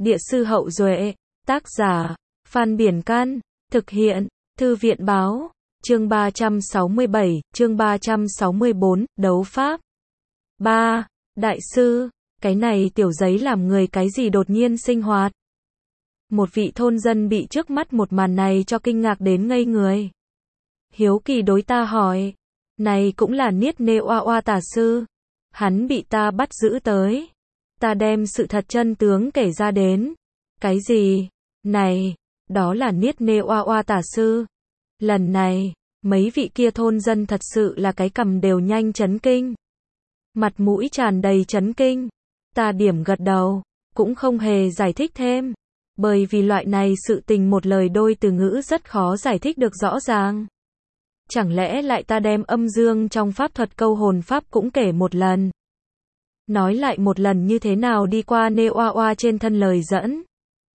Địa sư Hậu Duệ, tác giả, Phan Biển Can, thực hiện, Thư viện Báo, chương 367, chương 364, đấu pháp. 3. Đại sư, cái này tiểu giấy làm người cái gì đột nhiên sinh hoạt. Một vị thôn dân bị trước mắt một màn này cho kinh ngạc đến ngây người. Hiếu kỳ đối ta hỏi, này cũng là Niết Nê Oa Oa tà sư, hắn bị ta bắt giữ tới. Ta đem sự thật chân tướng kể ra đến. Cái gì? Này, đó là Niết Nê Oa Oa tà sư. Lần này, mấy vị kia thôn dân thật sự là cái cằm đều nhanh chấn kinh. Mặt mũi tràn đầy chấn kinh. Ta điểm gật đầu, cũng không hề giải thích thêm. Bởi vì loại này sự tình một lời đôi từ ngữ rất khó giải thích được rõ ràng. Chẳng lẽ lại ta đem âm dương trong pháp thuật câu hồn pháp cũng kể một lần. Nói lại một lần như thế nào đi qua Nê Oa Oa trên thân lời dẫn.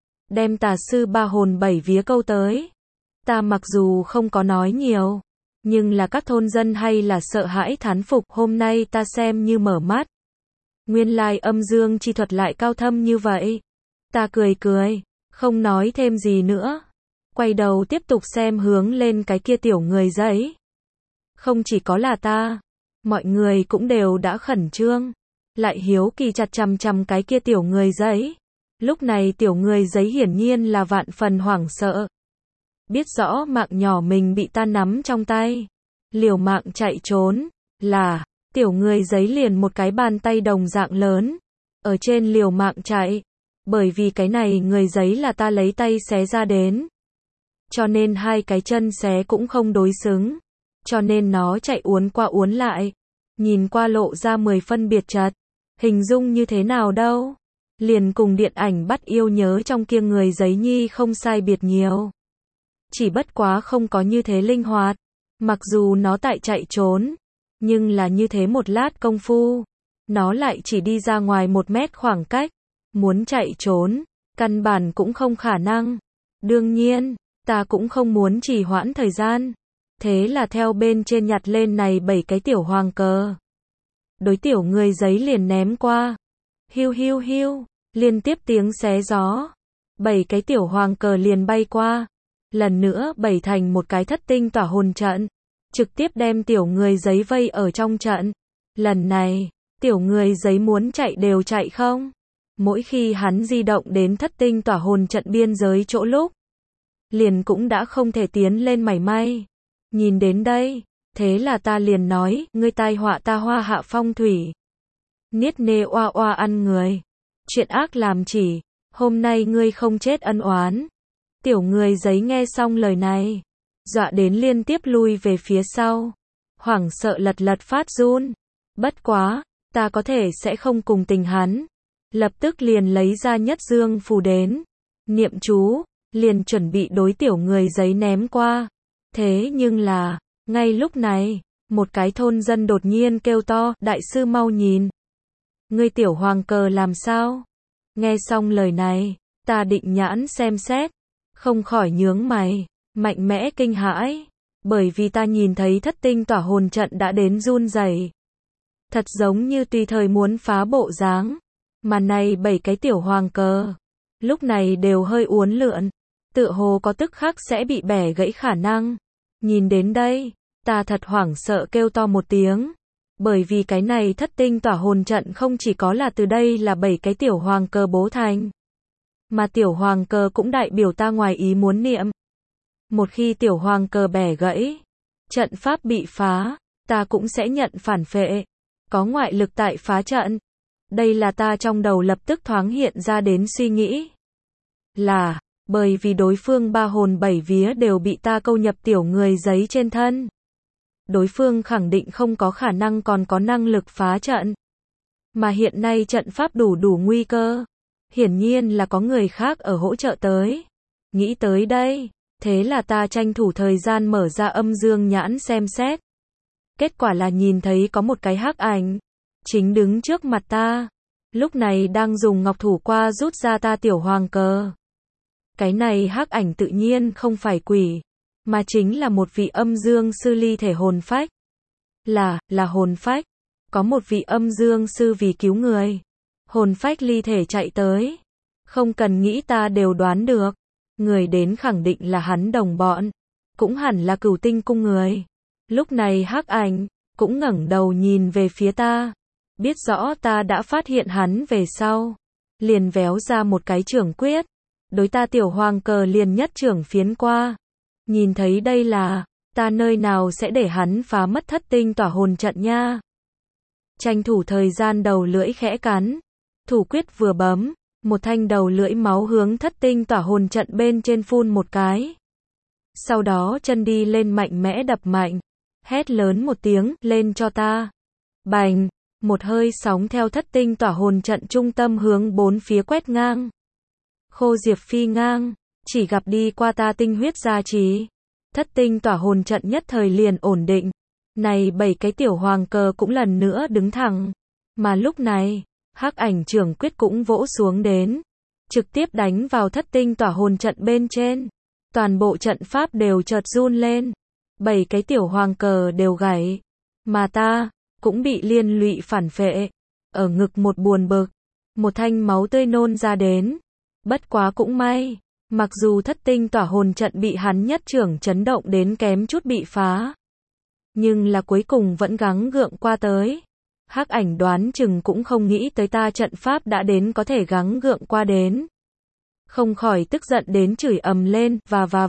Đem tà sư ba hồn bảy vía câu tới. Ta mặc dù không có nói nhiều, nhưng là các thôn dân hay là sợ hãi thán phục. Hôm nay ta xem như mở mắt. Nguyên lai âm dương chi thuật lại cao thâm như vậy. Ta cười cười, không nói thêm gì nữa. Quay đầu tiếp tục xem hướng lên cái kia tiểu người giấy. Không chỉ có là ta, mọi người cũng đều đã khẩn trương. Lại hiếu kỳ chặt chằm chằm cái kia tiểu người giấy. Lúc này tiểu người giấy hiển nhiên là vạn phần hoảng sợ. Biết rõ mạng nhỏ mình bị ta nắm trong tay. Liều mạng chạy trốn. Là, tiểu người giấy liền một cái bàn tay đồng dạng lớn. Ở trên liều mạng chạy. Bởi vì cái này người giấy là ta lấy tay xé ra đến. Cho nên hai cái chân xé cũng không đối xứng. Cho nên nó chạy uốn qua uốn lại. Nhìn qua lộ ra 10 phân biệt chật. Hình dung như thế nào đâu. Liền cùng điện ảnh Bắt Yêu Nhớ trong kia người giấy nhi không sai biệt nhiều. Chỉ bất quá không có như thế linh hoạt. Mặc dù nó tại chạy trốn. Nhưng là như thế một lát công phu. Nó lại chỉ đi ra ngoài 1 mét khoảng cách. Muốn chạy trốn. Căn bản cũng không khả năng. Đương nhiên, ta cũng không muốn trì hoãn thời gian. Thế là theo bên trên nhặt lên này 7 cái tiểu hoàng cờ. Đối tiểu người giấy liền ném qua. Hiu hiu hiu, liên tiếp tiếng xé gió. 7 cái tiểu hoàng cờ liền bay qua. Lần nữa bày thành một cái thất tinh tỏa hồn trận. Trực tiếp đem tiểu người giấy vây ở trong trận. Lần này, tiểu người giấy muốn chạy đều chạy không. Mỗi khi hắn di động đến thất tinh tỏa hồn trận biên giới chỗ lúc. Liền cũng đã không thể tiến lên mảy may. Nhìn đến đây. Thế là ta liền nói, ngươi tai họa ta hoa hạ phong thủy. Niết Nê Oa Oa ăn người. Chuyện ác làm chỉ. Hôm nay ngươi không chết ân oán. Tiểu người giấy nghe xong lời này. Dọa đến liên tiếp lui về phía sau. Hoảng sợ lật lật phát run. Bất quá, ta có thể sẽ không cùng tình hắn. Lập tức liền lấy ra nhất dương phù đến. Niệm chú, liền chuẩn bị đối tiểu người giấy ném qua. Thế nhưng là, ngay lúc này, một cái thôn dân đột nhiên kêu to, đại sư mau nhìn. Ngươi tiểu hoàng cờ làm sao? Nghe xong lời này, ta định nhãn xem xét, không khỏi nhướng mày, mạnh mẽ kinh hãi, bởi vì ta nhìn thấy thất tinh tỏa hồn trận đã đến run rẩy. Thật giống như tùy thời muốn phá bộ dáng, mà này 7 cái tiểu hoàng cờ, lúc này đều hơi uốn lượn, tựa hồ có tức khắc sẽ bị bẻ gãy khả năng. Nhìn đến đây, ta thật hoảng sợ kêu to một tiếng. Bởi vì cái này thất tinh tỏa hồn trận không chỉ có là từ đây là 7 cái tiểu hoàng cờ bố thành. Mà tiểu hoàng cờ cũng đại biểu ta ngoài ý muốn niệm. Một khi tiểu hoàng cờ bẻ gãy, trận pháp bị phá, ta cũng sẽ nhận phản phệ. Có ngoại lực tại phá trận. Đây là ta trong đầu lập tức thoáng hiện ra đến suy nghĩ. Là, bởi vì đối phương ba hồn 7 vía đều bị ta câu nhập tiểu người giấy trên thân. Đối phương khẳng định không có khả năng còn có năng lực phá trận. Mà hiện nay trận pháp đủ nguy cơ. Hiển nhiên là có người khác ở hỗ trợ tới. Nghĩ tới đây, thế là ta tranh thủ thời gian mở ra âm dương nhãn xem xét. Kết quả là nhìn thấy có một cái hắc ảnh. Chính đứng trước mặt ta. Lúc này đang dùng ngọc thủ qua rút ra ta tiểu hoàng cờ. Cái này hắc ảnh tự nhiên không phải quỷ. Mà chính là một vị âm dương sư ly thể hồn phách. Là hồn phách. Có một vị âm dương sư vì cứu người. Hồn phách ly thể chạy tới. Không cần nghĩ ta đều đoán được. Người đến khẳng định là hắn đồng bọn. Cũng hẳn là Cửu Tinh cung người. Lúc này Hắc Ảnh cũng ngẩng đầu nhìn về phía ta. Biết rõ ta đã phát hiện hắn về sau. Liền véo ra một cái trưởng quyết. Đối ta Tiểu Hoàng Cờ liền nhất trưởng phiến qua. Nhìn thấy đây là, ta nơi nào sẽ để hắn phá mất Thất Tinh Tỏa Hồn trận nha. Tranh thủ thời gian đầu lưỡi khẽ cắn. Thủ quyết vừa bấm, một thanh đầu lưỡi máu hướng Thất Tinh Tỏa Hồn trận bên trên phun một cái. Sau đó chân đi lên mạnh mẽ đập mạnh. Hét lớn một tiếng, lên cho ta. Bành, một hơi sóng theo Thất Tinh Tỏa Hồn trận trung tâm hướng bốn phía quét ngang. Khô diệp phi ngang, chỉ gặp đi qua ta tinh huyết gia trì. Thất Tinh Tỏa Hồn trận nhất thời liền ổn định. Này 7 cái Tiểu Hoàng Cờ cũng lần nữa đứng thẳng. Mà lúc này, Hắc Ảnh trưởng quyết cũng vỗ xuống đến. Trực tiếp đánh vào Thất Tinh Tỏa Hồn trận bên trên. Toàn bộ trận pháp đều chợt run lên. 7 cái Tiểu Hoàng Cờ đều gãy. Mà ta, cũng bị liên lụy phản phệ. Ở ngực một buồn bực. Một thanh máu tươi nôn ra đến. Bất quá cũng may. Mặc dù Thất Tinh Tỏa Hồn trận bị hắn nhất trưởng chấn động đến kém chút bị phá. Nhưng là cuối cùng vẫn gắng gượng qua tới. Hắc Ảnh đoán chừng cũng không nghĩ tới ta trận pháp đã đến có thể gắng gượng qua đến. Không khỏi tức giận đến chửi ầm lên,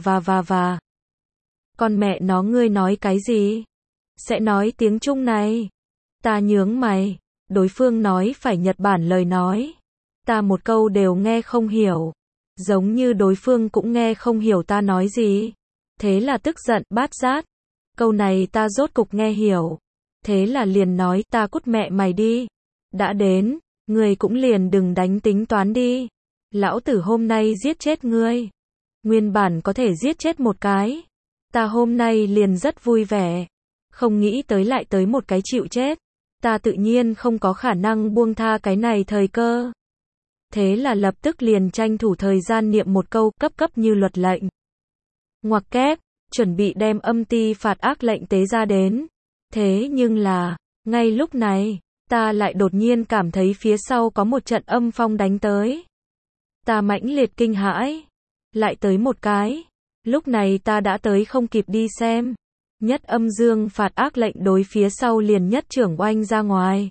và. Con mẹ nó ngươi nói cái gì? Sẽ nói tiếng Trung này. Ta nhướng mày. Đối phương nói phải Nhật Bản lời nói. Ta một câu đều nghe không hiểu. Giống như đối phương cũng nghe không hiểu ta nói gì. Thế là tức giận bát giác. Câu này ta rốt cục nghe hiểu. Thế là liền nói ta cút mẹ mày đi. Đã đến, ngươi cũng liền đừng đánh tính toán đi. Lão tử hôm nay giết chết ngươi. Nguyên bản có thể giết chết một cái. Ta hôm nay liền rất vui vẻ. Không nghĩ tới lại tới một cái chịu chết. Ta tự nhiên không có khả năng buông tha cái này thời cơ. Thế là lập tức liền tranh thủ thời gian niệm một câu cấp như luật lệnh. Ngoặc kép, chuẩn bị đem âm ti phạt ác lệnh tế ra đến. Thế nhưng là, ngay lúc này, ta lại đột nhiên cảm thấy phía sau có một trận âm phong đánh tới. Ta mãnh liệt kinh hãi. Lại tới một cái. Lúc này ta đã tới không kịp đi xem. Nhất âm dương phạt ác lệnh đối phía sau liền nhất trưởng oanh ra ngoài.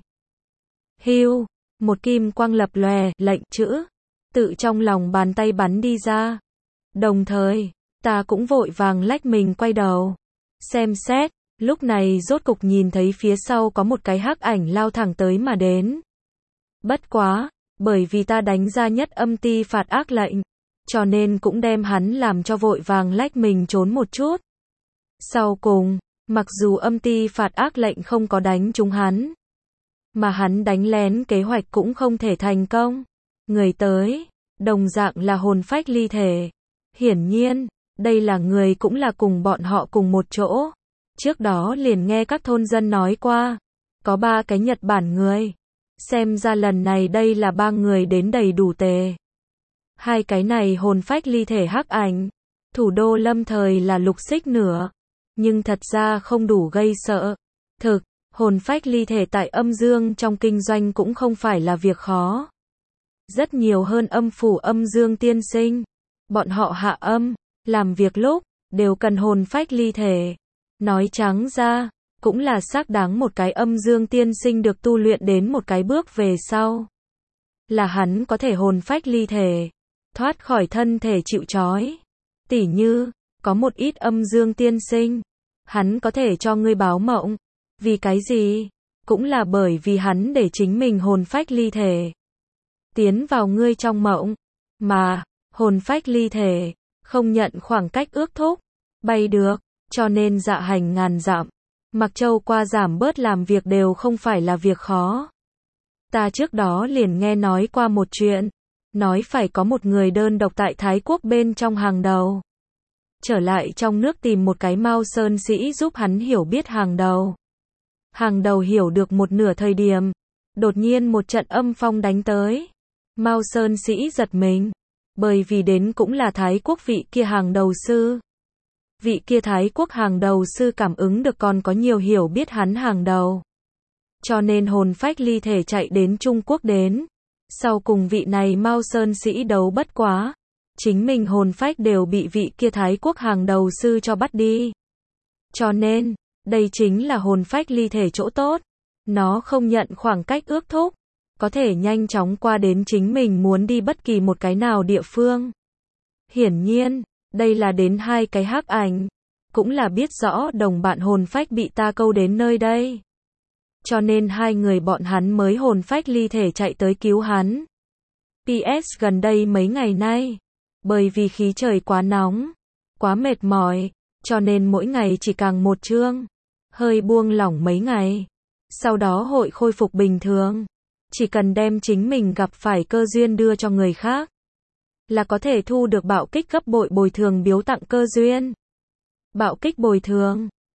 Hưu, một kim quang lập lòe, lệnh chữ, tự trong lòng bàn tay bắn đi ra. Đồng thời, ta cũng vội vàng lách mình quay đầu. Xem xét, lúc này rốt cục nhìn thấy phía sau có một cái hắc ảnh lao thẳng tới mà đến. Bất quá, bởi vì ta đánh ra nhất âm ti phạt ác lệnh, cho nên cũng đem hắn làm cho vội vàng lách mình trốn một chút. Sau cùng, mặc dù âm ti phạt ác lệnh không có đánh trúng hắn, mà hắn đánh lén kế hoạch cũng không thể thành công. Người tới, đồng dạng là hồn phách ly thể. Hiển nhiên, đây là người cũng là cùng bọn họ cùng một chỗ. Trước đó liền nghe các thôn dân nói qua, có 3 cái Nhật Bản người. Xem ra lần này đây là 3 người đến đầy đủ tề. 2 cái này hồn phách ly thể hắc ảnh. Thủ đô lâm thời là lục xích nửa. Nhưng thật ra không đủ gây sợ. Thực, hồn phách ly thể tại âm dương trong kinh doanh cũng không phải là việc khó. Rất nhiều hơn âm phủ âm dương tiên sinh. Bọn họ hạ âm, làm việc lúc, đều cần hồn phách ly thể. Nói trắng ra, cũng là xác đáng một cái âm dương tiên sinh được tu luyện đến một cái bước về sau. Là hắn có thể hồn phách ly thể, thoát khỏi thân thể chịu trói. Tỉ như, có một ít âm dương tiên sinh, hắn có thể cho ngươi báo mộng. Vì cái gì? Cũng là bởi vì hắn để chính mình hồn phách ly thể tiến vào ngươi trong mộng. Mà, hồn phách ly thể, không nhận khoảng cách ước thúc, bay được, cho nên dạ hành ngàn dặm. Mặc Châu qua giảm bớt làm việc đều không phải là việc khó. Ta trước đó liền nghe nói qua một chuyện, nói phải có một người đơn độc tại Thái Quốc bên trong hàng đầu. Trở lại trong nước tìm một cái Mao Sơn sĩ giúp hắn hiểu biết hàng đầu. Hàng đầu hiểu được một nửa thời điểm, đột nhiên một trận âm phong đánh tới. Mao Sơn sĩ giật mình, bởi vì đến cũng là Thái Quốc vị kia hàng đầu sư. Vị kia Thái Quốc hàng đầu sư cảm ứng được còn có nhiều hiểu biết hắn hàng đầu. Cho nên hồn phách ly thể chạy đến Trung Quốc đến. Sau cùng vị này Mao Sơn sĩ đấu bất quá, chính mình hồn phách đều bị vị kia Thái Quốc hàng đầu sư cho bắt đi. Cho nên, đây chính là hồn phách ly thể chỗ tốt. Nó không nhận khoảng cách ước thúc, có thể nhanh chóng qua đến chính mình muốn đi bất kỳ một cái nào địa phương. Hiển nhiên, đây là đến hai cái hắc ảnh, cũng là biết rõ đồng bạn hồn phách bị ta câu đến nơi đây. Cho nên hai người bọn hắn mới hồn phách ly thể chạy tới cứu hắn. PS gần đây mấy ngày nay, bởi vì khí trời quá nóng, quá mệt mỏi, cho nên mỗi ngày chỉ càng một chương, hơi buông lỏng mấy ngày. Sau đó hội khôi phục bình thường, chỉ cần đem chính mình gặp phải cơ duyên đưa cho người khác, là có thể thu được bạo kích gấp bội bồi thường biếu tặng cơ duyên. Bạo kích bồi thường